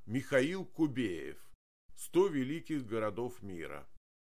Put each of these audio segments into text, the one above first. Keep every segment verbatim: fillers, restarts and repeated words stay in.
Михаил Кубеев. Сто великих городов мира.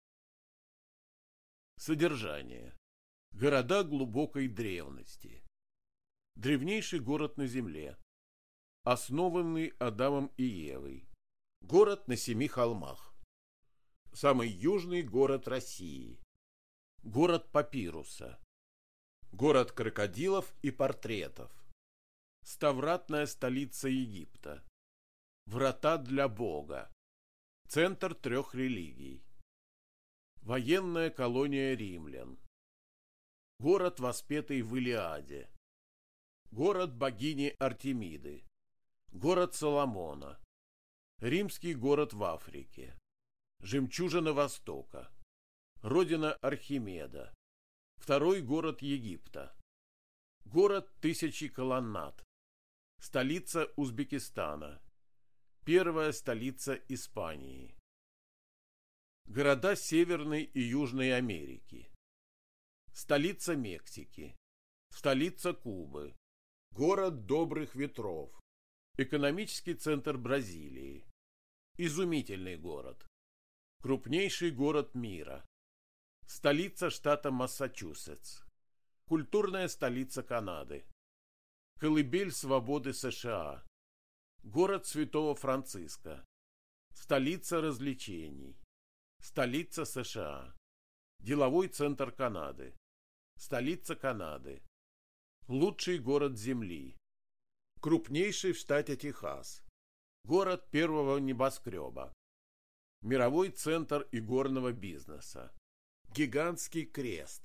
Содержание. Города глубокой древности. Древнейший город на земле. Основанный Адамом и Евой. Город на семи холмах. Самый южный город России. Город папируса. Город крокодилов и портретов. Ставратная столица Египта. Врата для Бога. Центр трех религий. Военная колония римлян. Город, воспетый в Илиаде. Город богини Артемиды. Город Соломона. Римский город в Африке. Жемчужина Востока. Родина Архимеда. Второй город Египта. Город тысячи колоннад. Столица Узбекистана. Первая столица Испании. Города Северной и Южной Америки. Столица Мексики. Столица Кубы. Город добрых ветров. Экономический центр Бразилии. Изумительный город. Крупнейший город мира. Столица штата Массачусетс. Культурная столица Канады. Колыбель свободы США. Город Святого Франциска. Столица развлечений. Столица США. Деловой центр Канады. Столица Канады. Лучший город Земли. Крупнейший в штате Техас. Город первого небоскреба. Мировой центр игорного бизнеса. Гигантский крест.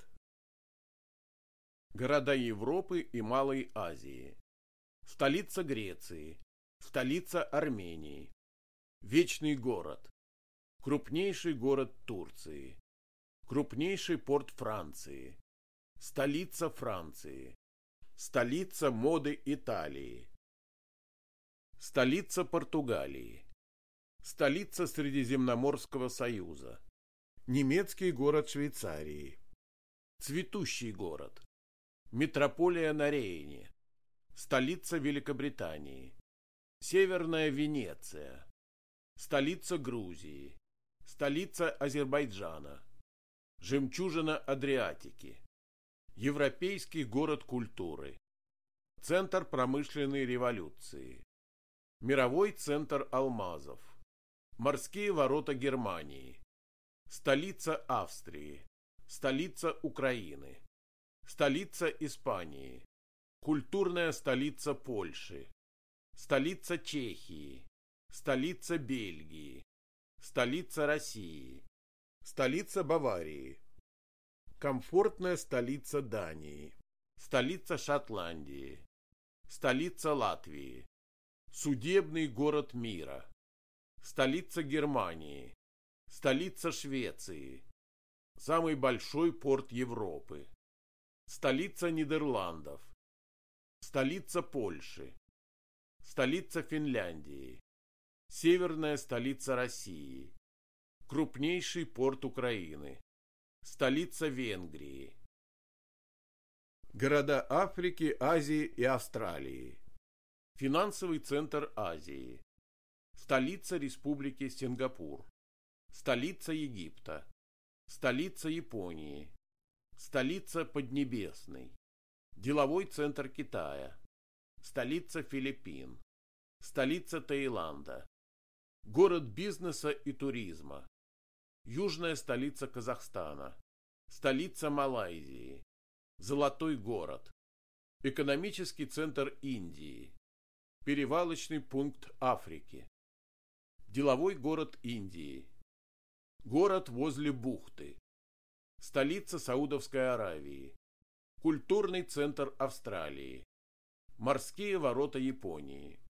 Города Европы и Малой Азии. Столица Греции. Столица Армении. Вечный город. Крупнейший город Турции. Крупнейший порт Франции. Столица Франции. Столица моды Италии. Столица Португалии. Столица Средиземноморского союза. Немецкий город Швейцарии. Цветущий город. Метрополия на Рейне. Столица Великобритании. Северная Венеция. Столица Грузии. Столица Азербайджана. Жемчужина Адриатики. Европейский город культуры. Центр промышленной революции. Мировой центр алмазов. Морские ворота Германии. Столица Австрии. Столица Украины. Столица Испании. Культурная столица Польши. Столица Чехии. Столица Бельгии. Столица России. Столица Баварии. Комфортная столица Дании. Столица Шотландии. Столица Латвии. Судебный город мира. Столица Германии. Столица Швеции. Самый большой порт Европы. Столица Нидерландов. Столица Польши. Столица Финляндии. Северная столица России. Крупнейший порт Украины. Столица Венгрии. Города Африки, Азии и Австралии. Финансовый центр Азии. Столица Республики Сингапур. Столица Египта. Столица Японии. Столица Поднебесной. Деловой центр Китая. Столица Филиппин. Столица Таиланда. Город бизнеса и туризма. Южная столица Казахстана. Столица Малайзии. Золотой город. Экономический центр Индии. Перевалочный пункт Африки. Деловой город Индии. Город возле бухты. Столица Саудовской Аравии. Культурный центр Австралии. Морские ворота Японии.